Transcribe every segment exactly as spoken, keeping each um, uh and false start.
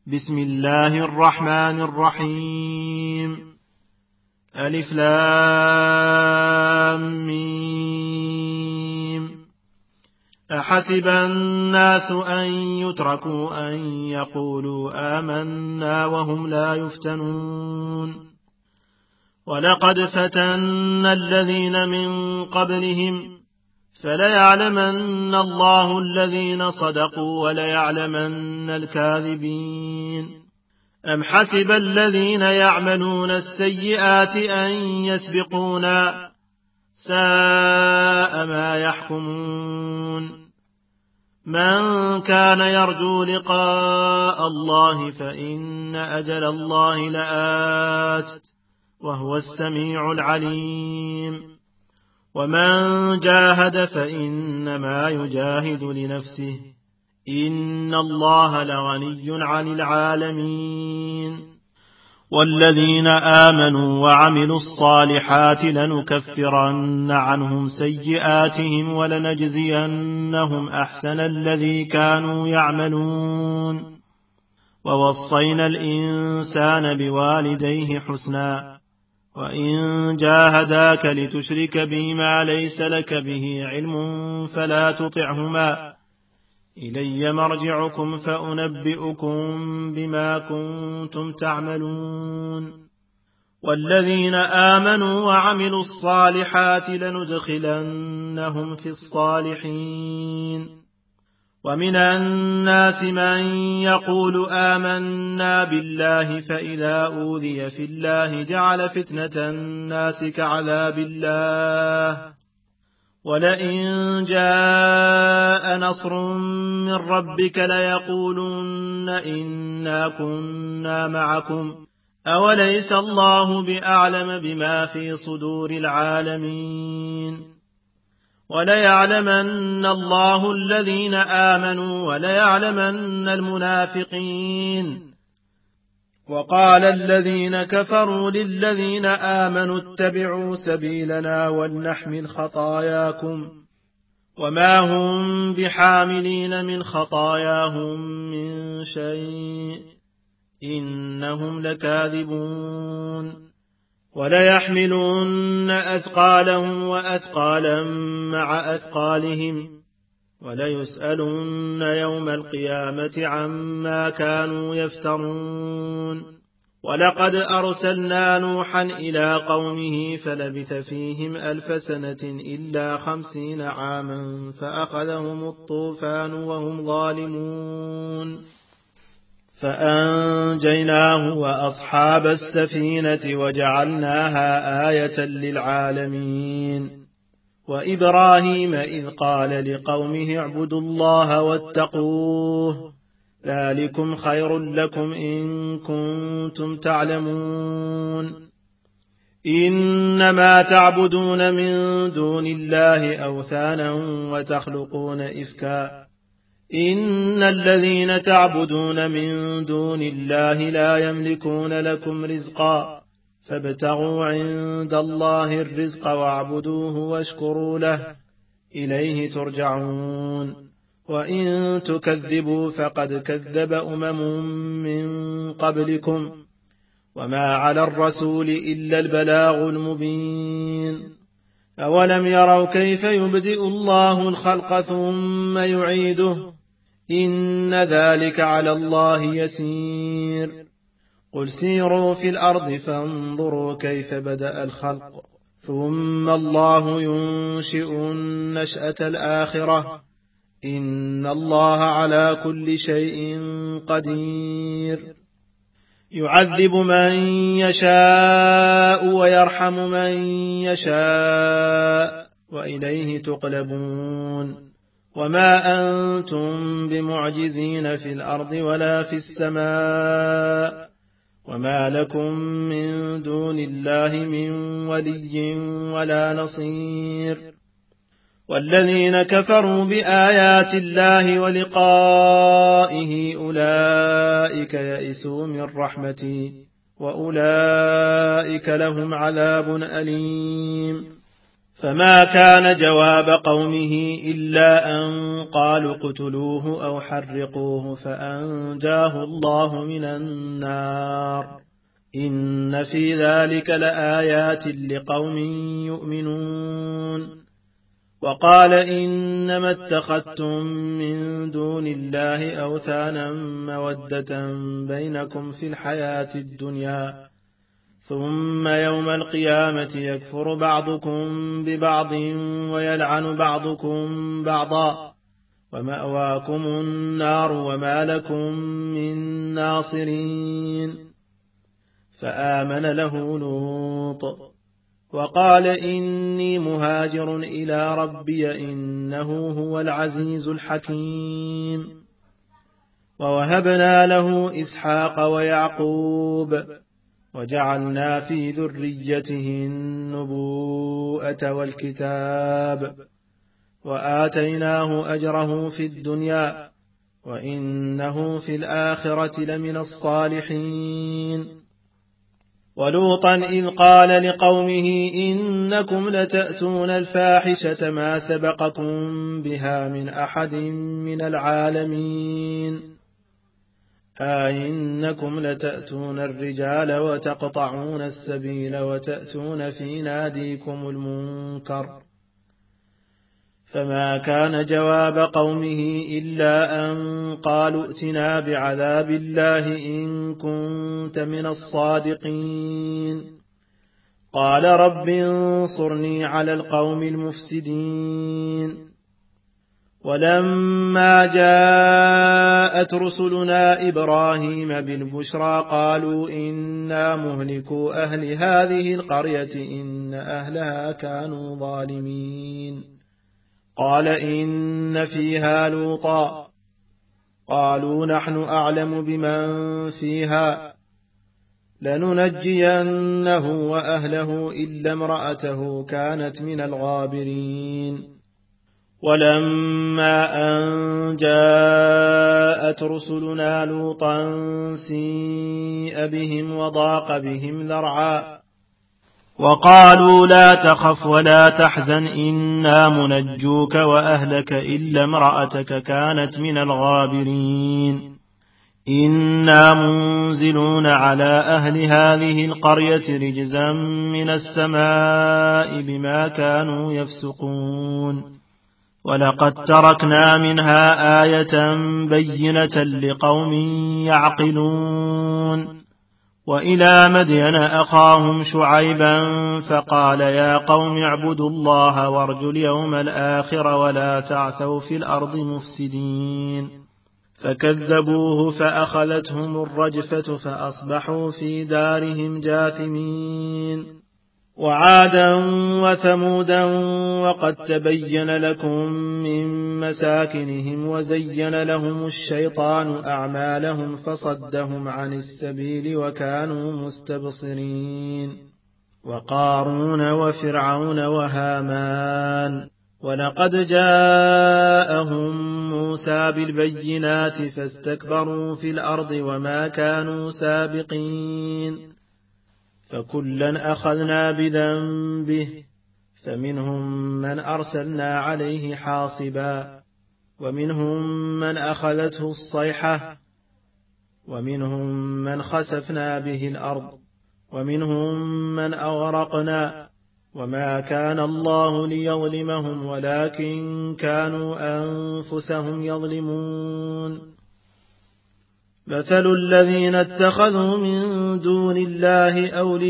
بسم الله الرحمن الرحيم. ألف لام ميم. أحسب الناس أن يتركوا أن يقولوا آمنا وهم لا يفتنون ولقد فتنا الذين من قبلهم فليعلمن الله الذين صدقوا وليعلمن الكاذبين. أم حسب الذين يعملون السيئات أن يسبقونا ساء ما يحكمون. من كان يرجو لقاء الله فإن أجل الله لآت وهو السميع العليم. ومن جاهد فإنما يجاهد لنفسه إن الله لغني عن العالمين. والذين آمنوا وعملوا الصالحات لنكفرن عنهم سيئاتهم ولنجزينهم أحسن الذي كانوا يعملون. ووصينا الإنسان بوالديه حسنا وإن جاهداك لتشرك بي ما ليس لك به علم فلا تطعهما إلي مرجعكم فأنبئكم بما كنتم تعملون. والذين آمنوا وعملوا الصالحات لندخلنهم في الصالحين. ومن الناس من يقول آمنا بالله فإذا أوذي في الله جعل فتنة الناس كعذاب الله ولئن جاء نصر من ربك ليقولن إنا كنا معكم أوليس الله بأعلم بما في صدور العالمين. وليعلمن الله الذين آمنوا وليعلمن المنافقين. وقال الذين كفروا للذين آمنوا اتبعوا سبيلنا ولنحمل خطاياكم وما هم بحاملين من خطاياهم من شيء إنهم لكاذبون. وليحملن أثقالهم وأثقالا مع أثقالهم وليسألن يوم القيامة عما كانوا يفترون. ولقد أرسلنا نوحا إلى قومه فلبث فيهم ألف سنة إلا خمسين عاما فأخذهم الطوفان وهم ظالمون فأنجيناه وأصحاب السفينة وجعلناها آية للعالمين. وإبراهيم إذ قال لقومه اعبدوا الله واتقوه ذلكم خير لكم إن كنتم تعلمون. إنما تعبدون من دون الله أوثانا وتخلقون إفكا إن الذين تعبدون من دون الله لا يملكون لكم رزقا فابتغوا عند الله الرزق واعبدوه واشكروا له إليه ترجعون. وإن تكذبوا فقد كذب أمم من قبلكم وما على الرسول إلا البلاغ المبين. أولم يروا كيف يبدئ الله الخلق ثم يعيده إن ذلك على الله يسير. قل سيروا في الأرض فانظروا كيف بدأ الخلق ثم الله ينشئ النشأة الآخرة إن الله على كل شيء قدير. يعذب من يشاء ويرحم من يشاء وإليه تقلبون. وما أنتم بمعجزين في الأرض ولا في السماء وما لكم من دون الله من ولي ولا نصير. والذين كفروا بآيات الله ولقائه أولئك يئسوا من رحمتي وأولئك لهم عذاب أليم. فما كان جواب قومه إلا أن قالوا اقتلوه أو حرقوه فأنجاه الله من النار إن في ذلك لآيات لقوم يؤمنون وقال إنما اتخذتم من دون الله أوثانا مودة بينكم في الحياة الدنيا ثم يوم القيامة يكفر بعضكم ببعض ويلعن بعضكم بعضا ومأواكم النار وما لكم من ناصرين فآمن له لوط وقال إني مهاجر إلى ربي إنه هو العزيز الحكيم ووهبنا له إسحاق ويعقوب وجعلنا في ذريته النبوءة والكتاب وآتيناه أجره في الدنيا وإنه في الآخرة لمن الصالحين ولوطا إذ قال لقومه إنكم لتأتون الفاحشة ما سبقكم بها من أحد من العالمين أئنكم لتأتون الرجال وتقطعون السبيل وتأتون في ناديكم المنكر فما كان جواب قومه إلا أن قالوا ائتنا بعذاب الله إن كنت من الصادقين قال رب انصرني على القوم المفسدين ولما جاءت رسلنا إبراهيم بالبشرى قالوا إنا مهلكو أهل هذه القرية إن أهلها كانوا ظالمين قال إن فيها لوطا قالوا نحن أعلم بمن فيها لننجينه وأهله إلا امرأته كانت من الغابرين ولما أن جاءت رسلنا لوطا سيء بهم وضاق بهم ذرعا وقالوا لا تخف ولا تحزن إنا منجوك وأهلك إلا امرأتك كانت من الغابرين إنا منزلون على أهل هذه القرية رجزا من السماء بما كانوا يفسقون ولقد تركنا منها آية بينة لقوم يعقلون وإلى مدين أخاهم شعيبا فقال يا قوم اعبدوا الله وارجوا اليوم الآخر ولا تعثوا في الأرض مفسدين فكذبوه فأخذتهم الرجفة فأصبحوا في دارهم جاثمين وعادا وثمودا وقد تبين لكم من مساكنهم وزين لهم الشيطان أعمالهم فصدهم عن السبيل وكانوا مستبصرين وقارون وفرعون وهامان ولقد جاءهم موسى بالبينات فاستكبروا في الأرض وما كانوا سابقين فكلا أخذنا بذنبه فمنهم من أرسلنا عليه حاصبا ومنهم من أخذته الصيحة ومنهم من خسفنا به الأرض ومنهم من أغرقنا وما كان الله ليظلمهم ولكن كانوا أنفسهم يظلمون مثل الذين اتخذوا من دون الله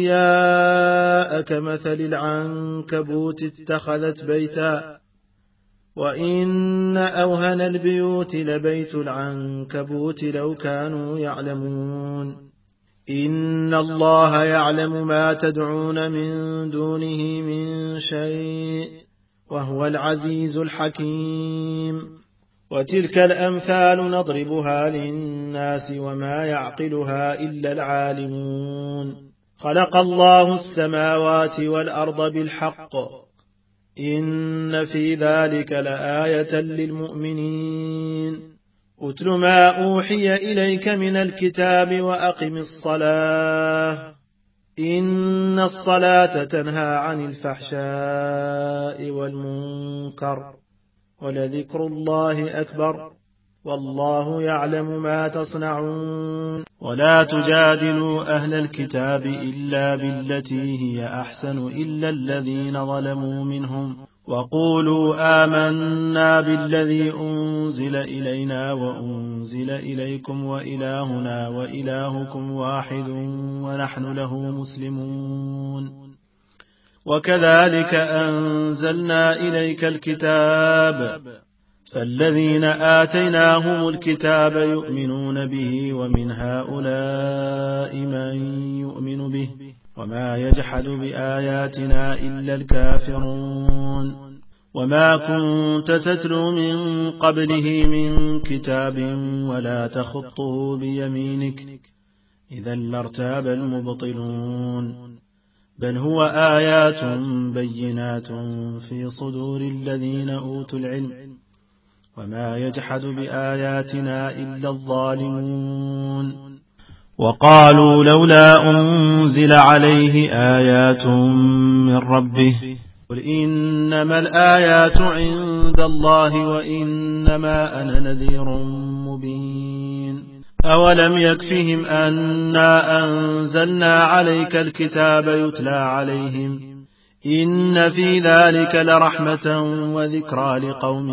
أولياء كمثل العنكبوت اتخذت بيتا وإن أوهن البيوت لبيت العنكبوت لو كانوا يعلمون إن الله يعلم ما تدعون من دونه من شيء وهو العزيز الحكيم وتلك الأمثال نضربها للناس وما يعقلها إلا العالمون خلق الله السماوات والأرض بالحق إن في ذلك لآية للمؤمنين أتل ما أوحي إليك من الكتاب وأقم الصلاة إن الصلاة تنهى عن الفحشاء والمنكر ولذكر الله أكبر والله يعلم ما تصنعون ولا تجادلوا أهل الكتاب إلا بالتي هي أحسن إلا الذين ظلموا منهم وقولوا آمنا بالذي أنزل إلينا وأنزل إليكم وإلهنا وإلهكم واحد ونحن له مسلمون وكذلك أنزلنا إليك الكتاب فالذين آتيناهم الكتاب يؤمنون به ومن هؤلاء من يؤمن به وما يجحد بآياتنا إلا الكافرون وما كنت تتلو من قبله من كتاب ولا تخطه بيمينك إذا لارتاب المبطلون بل هو آيات بينات في صدور الذين أوتوا العلم وما يجحد بآياتنا إلا الظالمون وقالوا لولا أنزل عليه آيات من ربه قل إنما الآيات عند الله وإنما أنا نذير مبين أولم يكفهم أنا أنزلنا عليك الكتاب يتلى عليهم إن في ذلك لرحمة وذكرى لقوم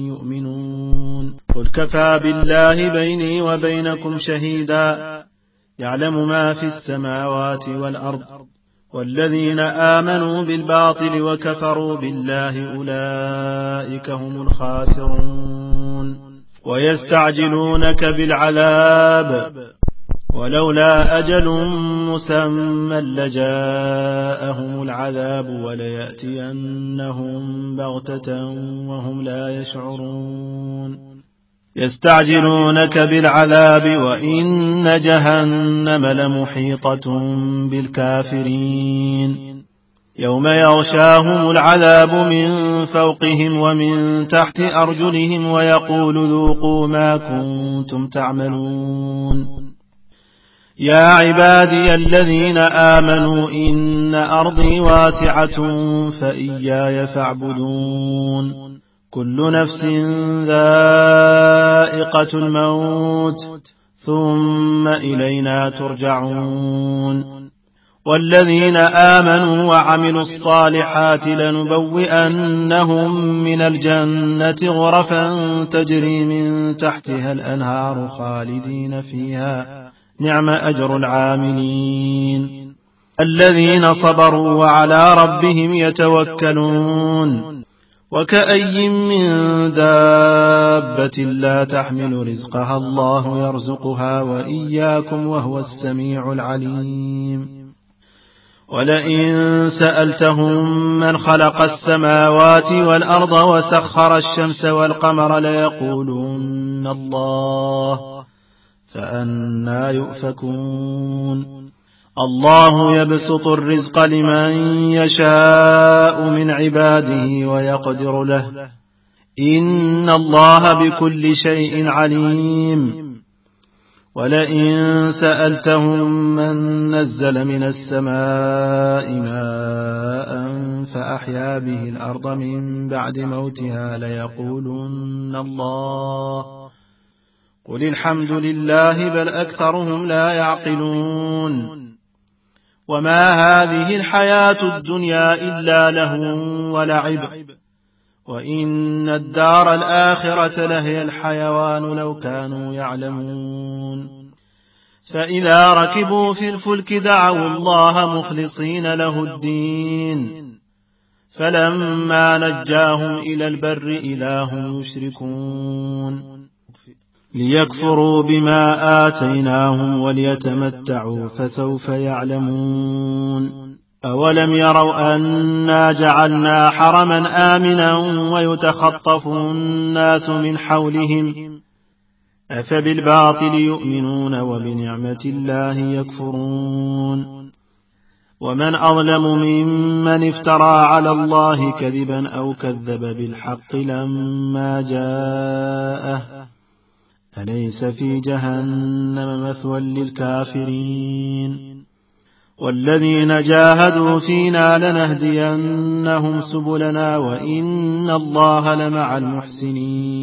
يؤمنون قل كفى بالله بيني وبينكم شهيدا يعلم ما في السماوات والأرض والذين آمنوا بالباطل وكفروا بالله أولئك هم الخاسرون ويستعجلونك بالعذاب ولولا أجل مسمى لجاءهم العذاب وليأتينهم بغتة وهم لا يشعرون يستعجلونك بالعذاب وإن جهنم لمحيطة بالكافرين يوم يغشاهم العذاب من فوقهم ومن تحت أرجلهم ويقول ذوقوا ما كنتم تعملون يا عبادي الذين آمنوا إن أرضي واسعة فإياي فاعبدون كل نفس ذائقة الموت ثم إلينا ترجعون والذين آمنوا وعملوا الصالحات لنبوئنهم من الجنة غرفا تجري من تحتها الأنهار خالدين فيها نعم أجر العاملين الذين صبروا وعلى ربهم يتوكلون وكأي من دابة لا تحمل رزقها الله يرزقها وإياكم وهو السميع العليم ولئن سألتهم من خلق السماوات والأرض وسخر الشمس والقمر ليقولون الله فأنى يؤفكون الله يبسط الرزق لمن يشاء من عباده ويقدر له إن الله بكل شيء عليم ولئن سألتهم من نزل من السماء ماء فأحيا به الأرض من بعد موتها ليقولن الله قل الحمد لله بل أكثرهم لا يعقلون وما هذه الحياة الدنيا إلا لهو ولعب وإن الدار الآخرة لهي الحيوان لو كانوا يعلمون فإذا ركبوا في الفلك دعوا الله مخلصين له الدين فلما نجاهم إلى البر إذا هم يشركون ليكفروا بما آتيناهم وليتمتعوا فسوف يعلمون أولم يروا أنا جعلنا حرما آمنا ويتخطف الناس من حولهم أفبالباطل يؤمنون وبنعمة الله يكفرون ومن أظلم ممن افترى على الله كذبا أو كذب بالحق لما جاءه أليس في جهنم مثوى للكافرين والذين جاهدوا فينا لنهدينهم سبلنا وإن الله لمع المحسنين